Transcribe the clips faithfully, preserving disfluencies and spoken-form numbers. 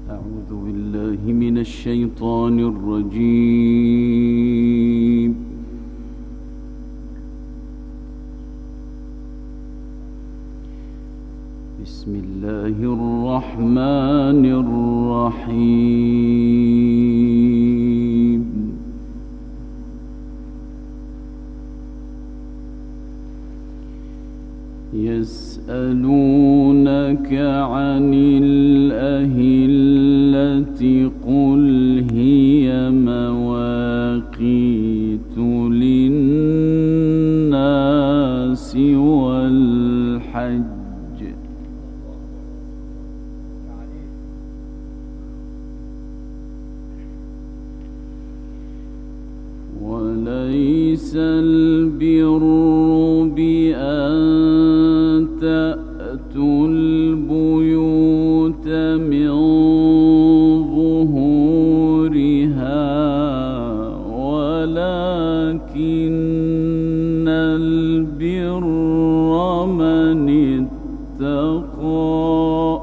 أعوذ بالله من الشيطان الرجيم. بسم الله الرحمن الرحيم. يسألونك عن الأهلة قل هي مواقيت للناس والحج وليس البر بأن تأتوا البيوت من ظهورها ولكن البر من اتقى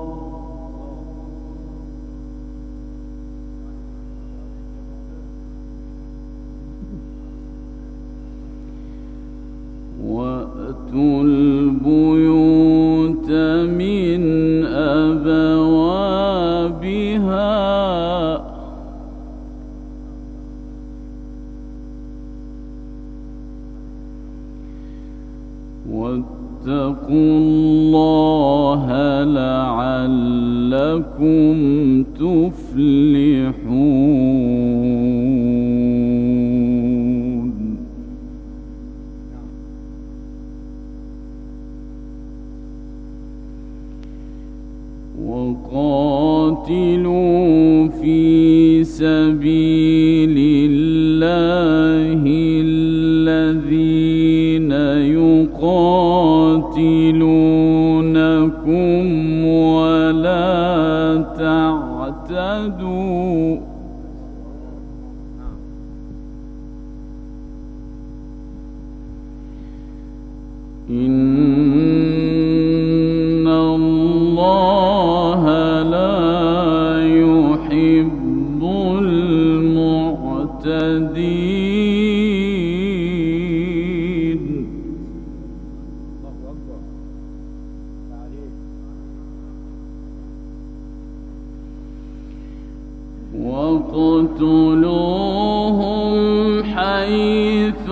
وأتوا البيوت من أبوابها واتقوا الله لعلكم تفلحون. وقاتلوا في سبيل الله الذين يقاتلونكم ولا تعتدوا إن الله لا يحب المعتدين. وَاقْتُلُوهُمْ حَيْثُ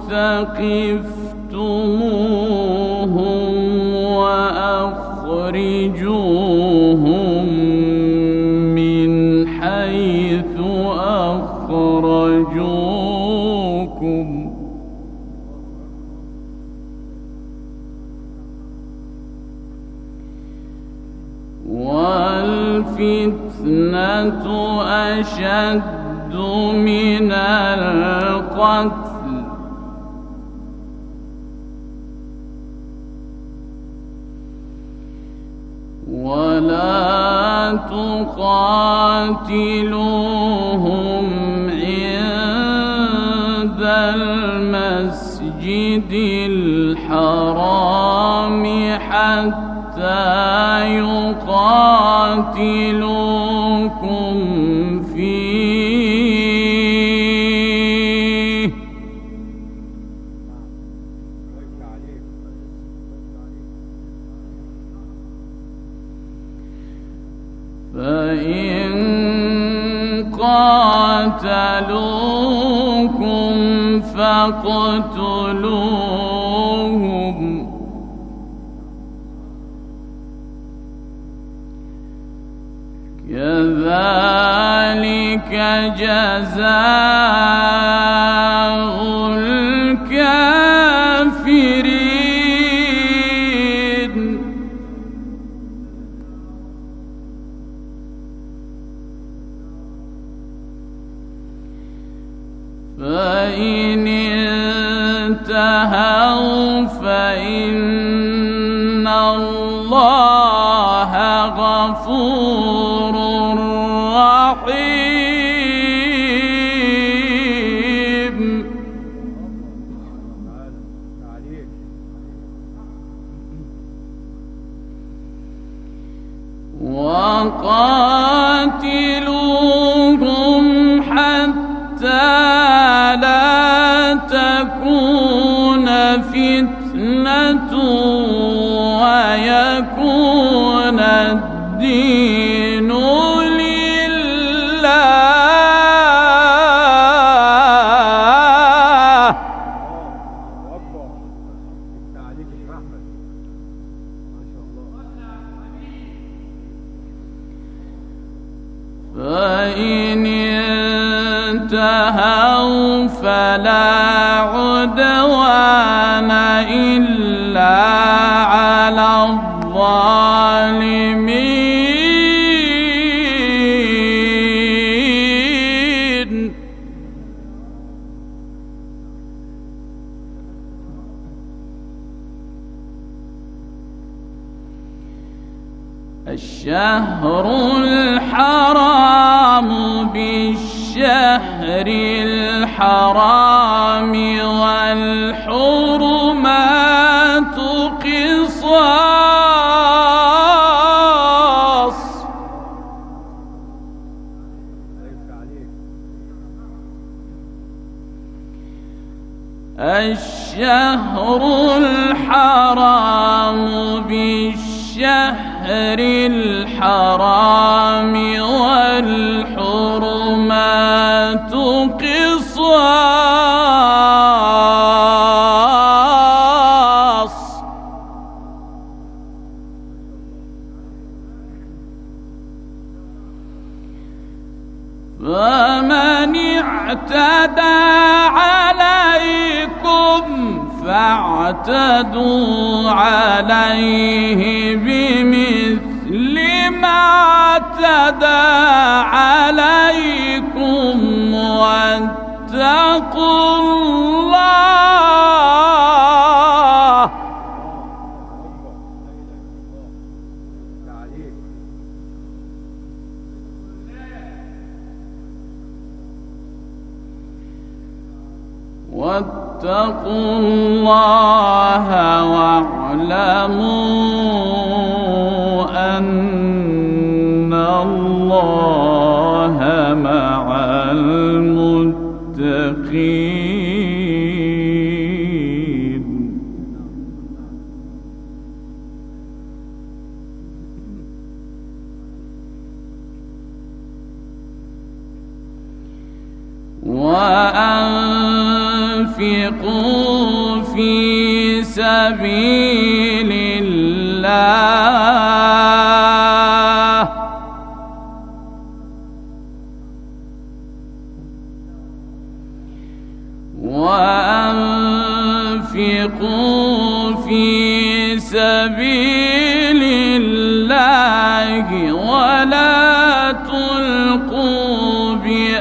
ثَقِفْتُمُوهُمْ وَأَخْرِجُوهُمْ مِنْ حَيْثُ أَخْرَجُوكُمْ وَالْفِتْنَةُ أَشَدُّ مِنَ الْقَتْلِ وَلَا تُقَاتِلُوهُمْ عِندَ الْمَسْجِدِ الْحَرَامِ حَتَّى يُقَاتِلُوكُمْ فِيهِ فَإِن قَاتَلُوكُمْ فَاقْتُلُوهُمْ كَذَلِكَ جَزَاءُ الْكَافِرِينَ. فَإِنِ انتهوا فإن الله غفور رحيم. و وقاتلوهم حتى لا تكون فتنة ويكون الدين لله. فإن انتهوا فلا عدوان إلا على الظالمين. الشهر الحرام بالشهر الحرام والحرمات قصاص. الشهر الحرام بالشهر الحرام والحرمات قصاص. فمن اعتدى عليكم فاعتدوا عليه بمثل ما اعتدى عليكم واتقوا الله. واتقوا الله واعلموا أن الله مع المتقين. وأنفقوا في سبيل الله وأنفقوا في سبيل الله ولا تلقوا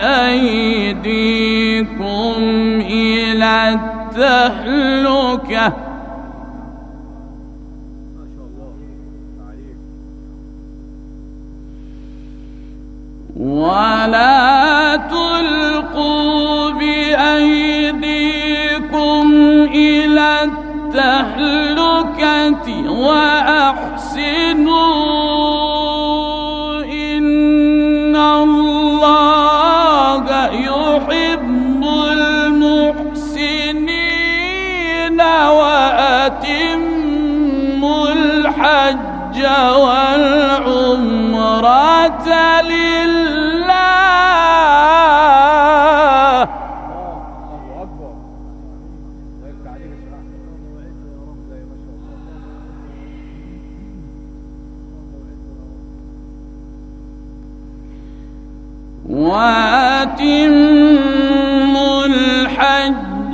بأيديكم إلى التهلكة. ولا تلقوا بأيديكم إلى التهلكة وأحسنوا إن الله يحب المحسنين. وأتموا الحج والعمرة لله. وأتموا الحج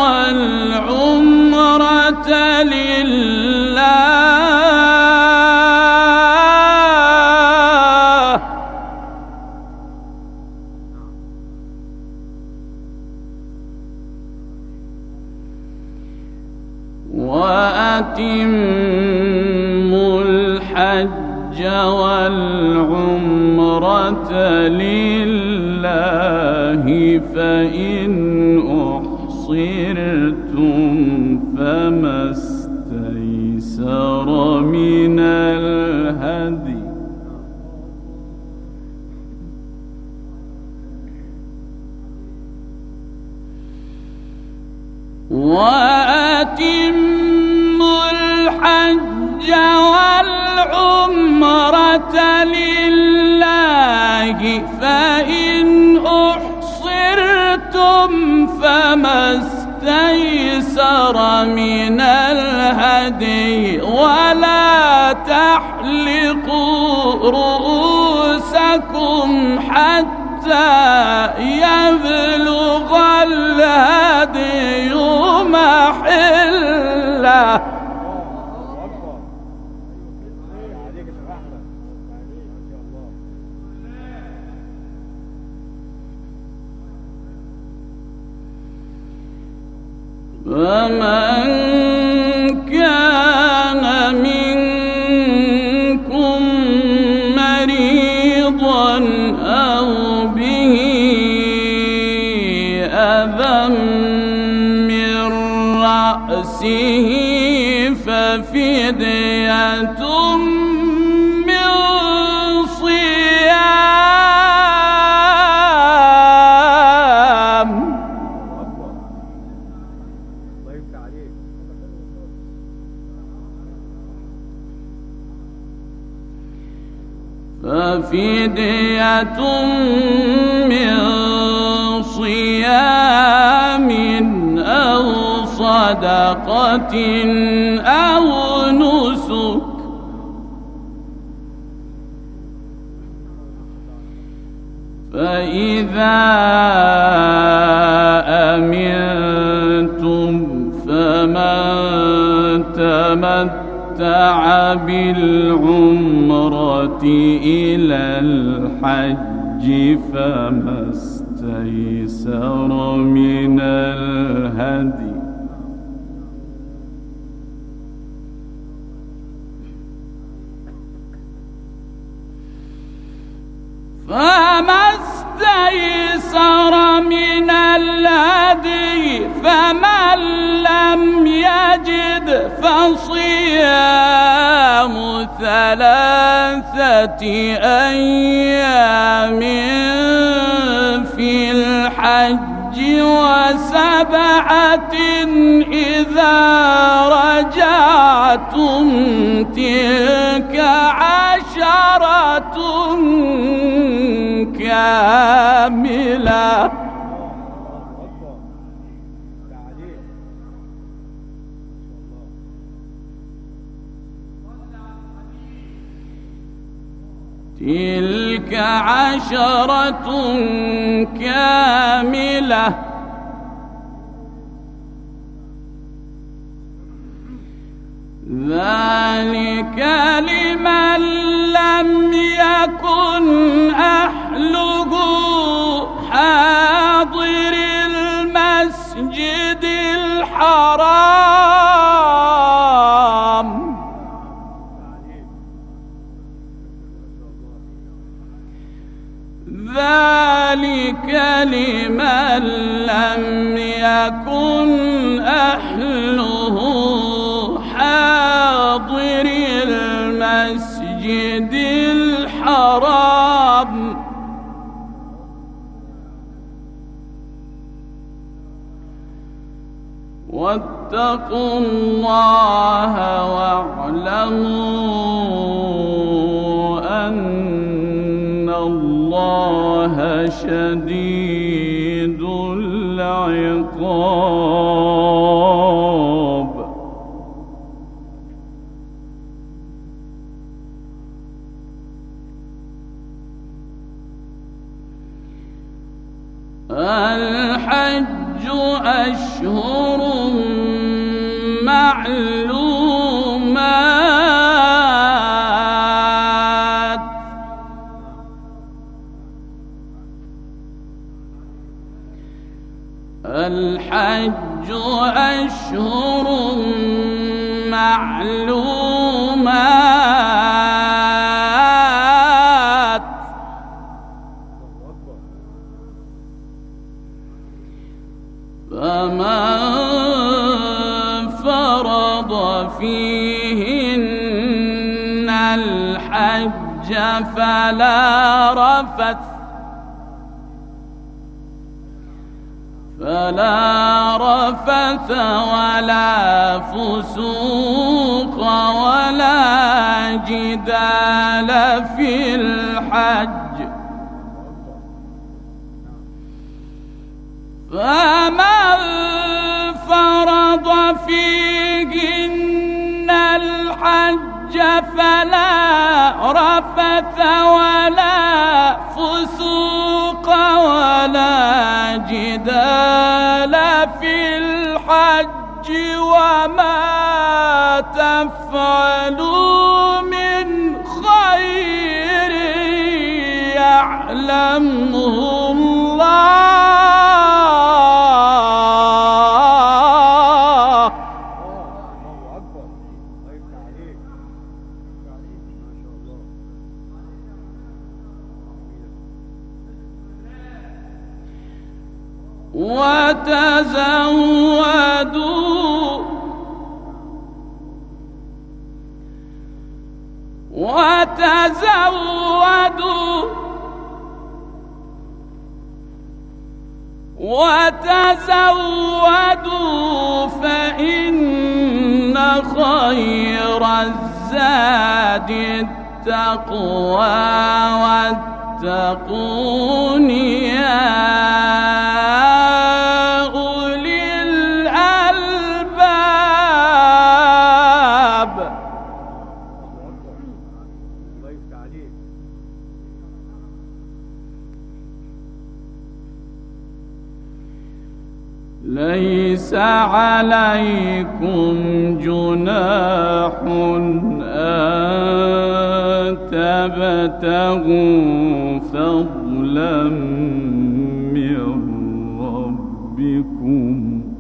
والعمرة لله. وأتموا الحج والعمرة لله فإن أحصرتم فما استيسر من الهدي وأتموا الحج والعمرة لله فإن أحصرتم فما استيسر من الهدي ولا تحلقوا رؤوسكم حتى يبلغ الهدي محله. فمن كان منكم مريضا أو به أذى من رأسه ففدية من صيام ففدية من صيام أو صدقة أو نسك فإذا أمنتم فمن تمتع بالعمرة إلى الحج فما استيسر من الهدي فما استيسر من الهدي فمن لم يجد فصيام ثلاثة أيام في الحج وسبعة إذا رجعتم تلك عشرة كاملة. تلك عشرة كاملة ذلك لمن لم يكن أهله حاضر المسجد الحرام ذلك لمن لم يكن أهله حاضر المسجد الحرام واتقوا الله واعلموا أن الله شديد العقاب. الحج أشهر معلومات الحج أشهر معلومات فمن فرض فيهن الحج فلا رفث فلا رفث ولا فسوق ولا جدال في الحج، فمن فرض فيهن الحج فلا رفث ولا فسوق ولا جدال في الحج، وما تفعلوا من خير يعلمه الله وتزودوا وتزودوا وتزودوا فإن خير الزاد التقوى واتقون يا أولي الألباب. ليس عليكم جناح أن تبتغوا فضلا من ربكم،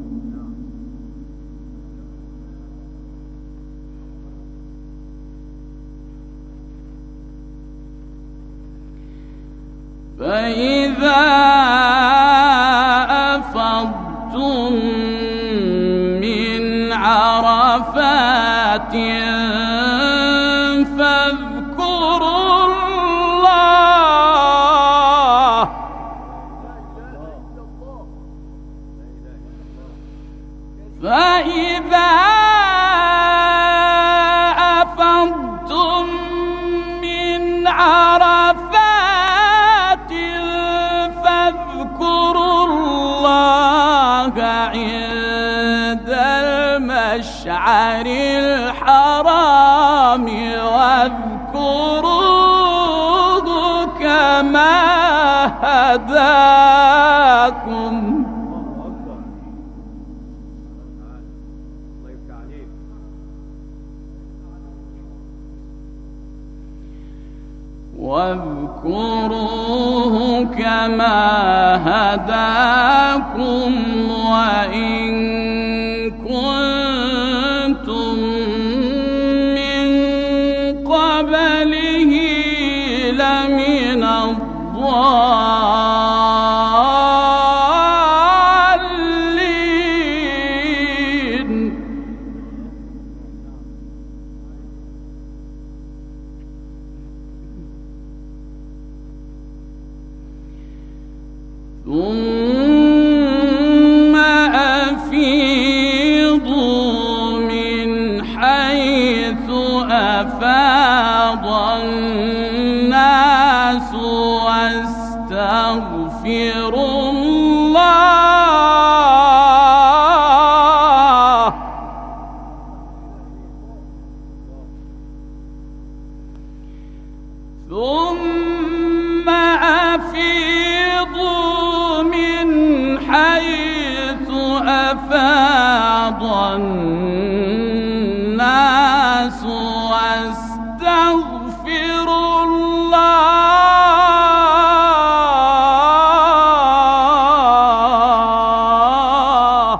فإذا أفضتم من عرفات فاذكروا الله فإذا أفضتم من عرفات فاذكروا الله عند المشعر الحرام واذكروه كما هداكم واذكروه كما هداكم وإن كنتم من قبله لمن الضالين. ثم أفيضوا من حيث أفاض الناس واستغفروا الله ثم أفيضوا من حيث أفاض الناس واستغفروا الله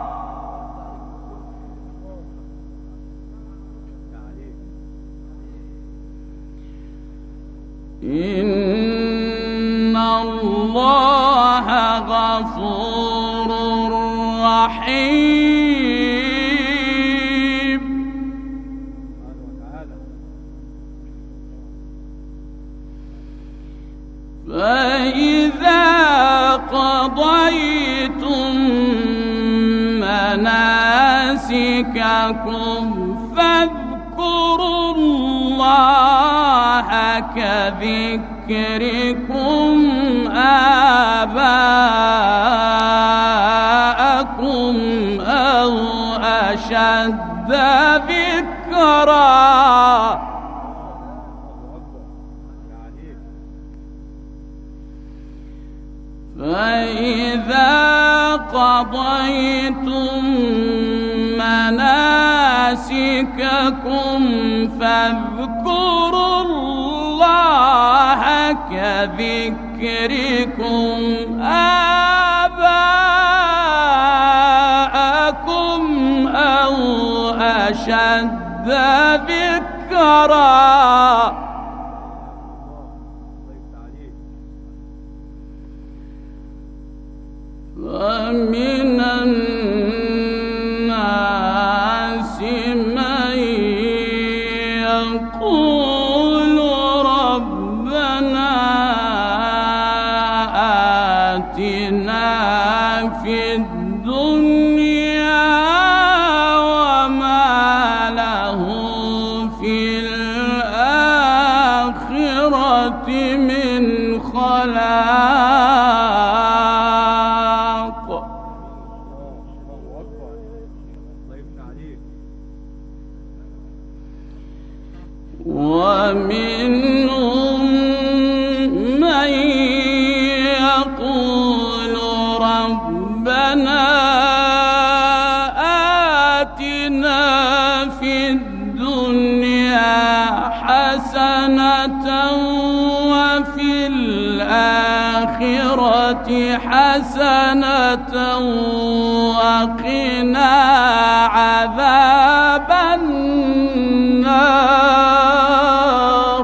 إن الله غفور رحيم. فإذا قضيتم مناسككم فاذكروا الله كذكركم آباءكم أو أشد ذكرا. فإذا قضيتم مناسككم فاذكروا الله كذكركم آباءكم أو أشد ذكرا. ومن الناس من يقول ربنا آتنا في الدنيا وما له في الآخرة من خلاق. ومنهم من يقول ربنا آتنا في الدنيا حسنة وفي الآخرة حسنة وقنا عذاب النار.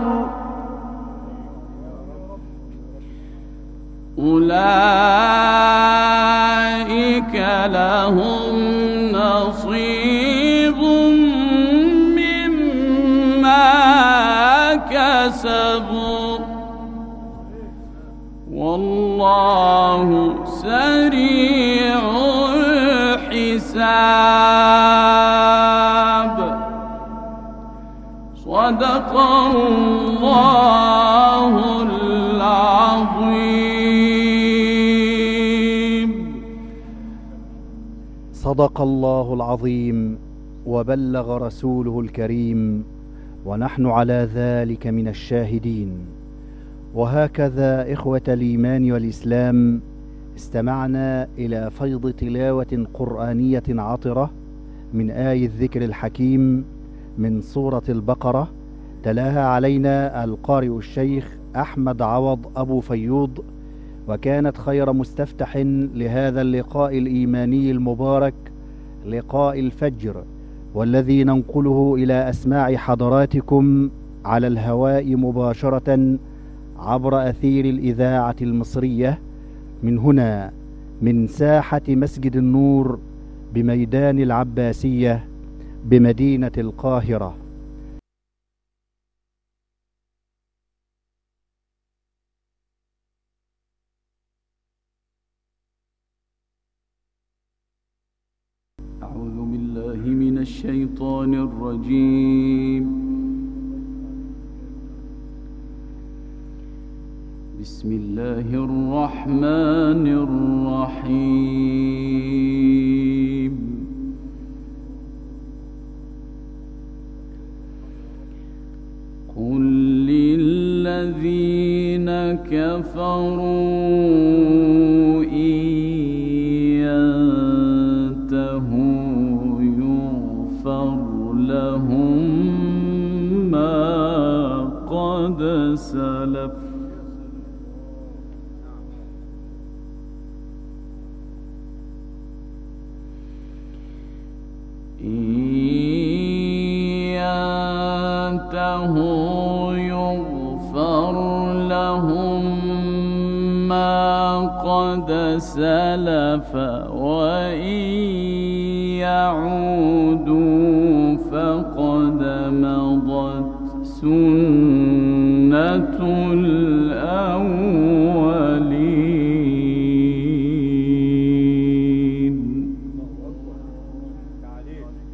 أولئك لهم نصيب مما كسبوا والله سريع الحساب. صدق الله العظيم. صدق الله العظيم وبلغ رسوله الكريم ونحن على ذلك من الشاهدين. وهكذا إخوة الإيمان والإسلام استمعنا إلى فيض تلاوة قرآنية عطرة من آي الذكر الحكيم من سورة البقرة، تلاها علينا القارئ الشيخ أحمد عوض أبو فيوض، وكانت خير مستفتح لهذا اللقاء الإيماني المبارك، لقاء الفجر، والذي ننقله إلى أسماع حضراتكم على الهواء مباشرة عبر أثير الإذاعة المصرية من هنا من ساحة مسجد النور بميدان العباسية بمدينة القاهرة. أعوذ بالله من الشيطان الرجيم. بسم الله الرحمن الرحيم. قل للذين كفروا إن ينتهوا يغفر لهم ما قد سلف ينتهوا يغفر لهم ما قد سلف وإن يعودوا فقد مضت سنة الأولين.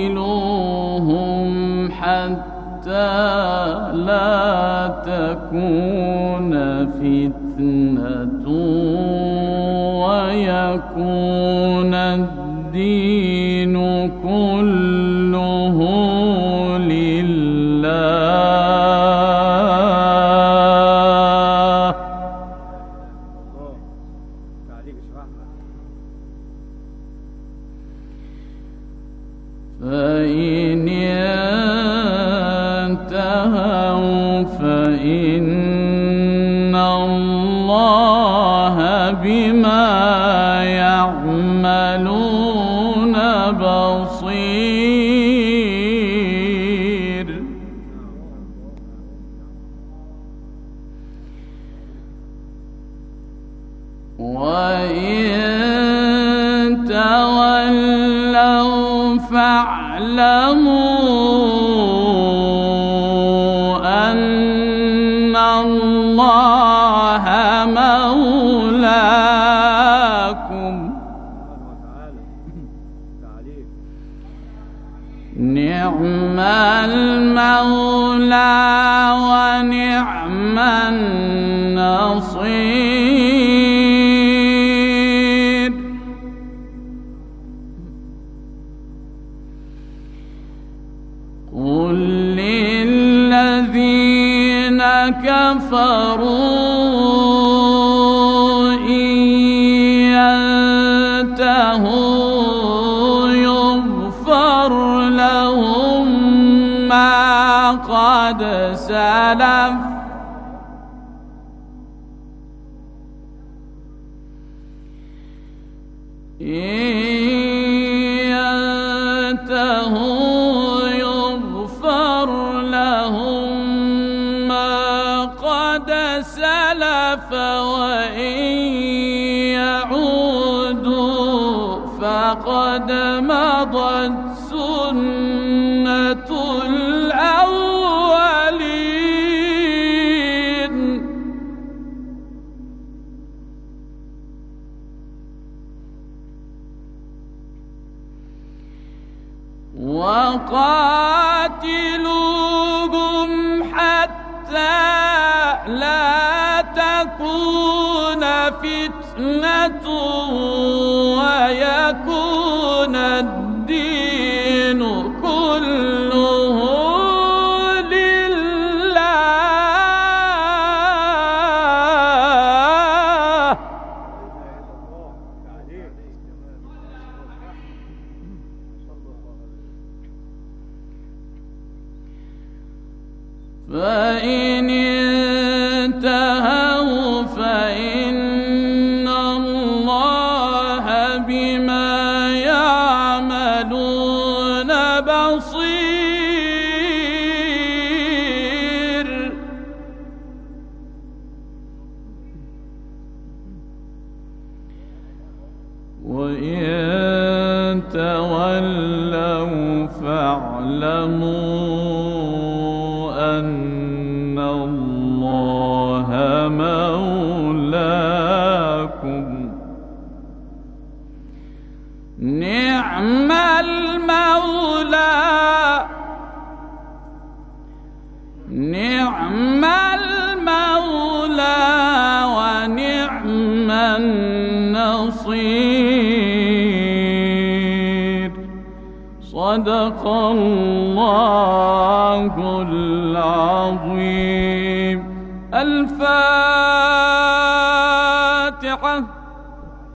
وقاتلوهم حتى لا تكون فتنة ويكون الدين كله لله. فإن انتهوا فإن الله بما يعملون بصير. وإن تولوا فاعلموا أن الله مولاكم نعم المولى ونعم النصير. قل للذين كفروا إن ينتهوا يغفر لهم ما قد سلف إن ينتهوا يغفر لهم ما قد سلف وإن يعودوا فقد مضت سنة الأولين. وقاتلوهم حتى لا تكون فتنة ويكون الدين كله لله. فإن انتهوا فإن الله بما يعملون بصير. وإن تولوا فاعلموا أن الله مولاكم نعم المولى نعم المولى ونعم النصير. صدق الله العظيم. الفاتحة.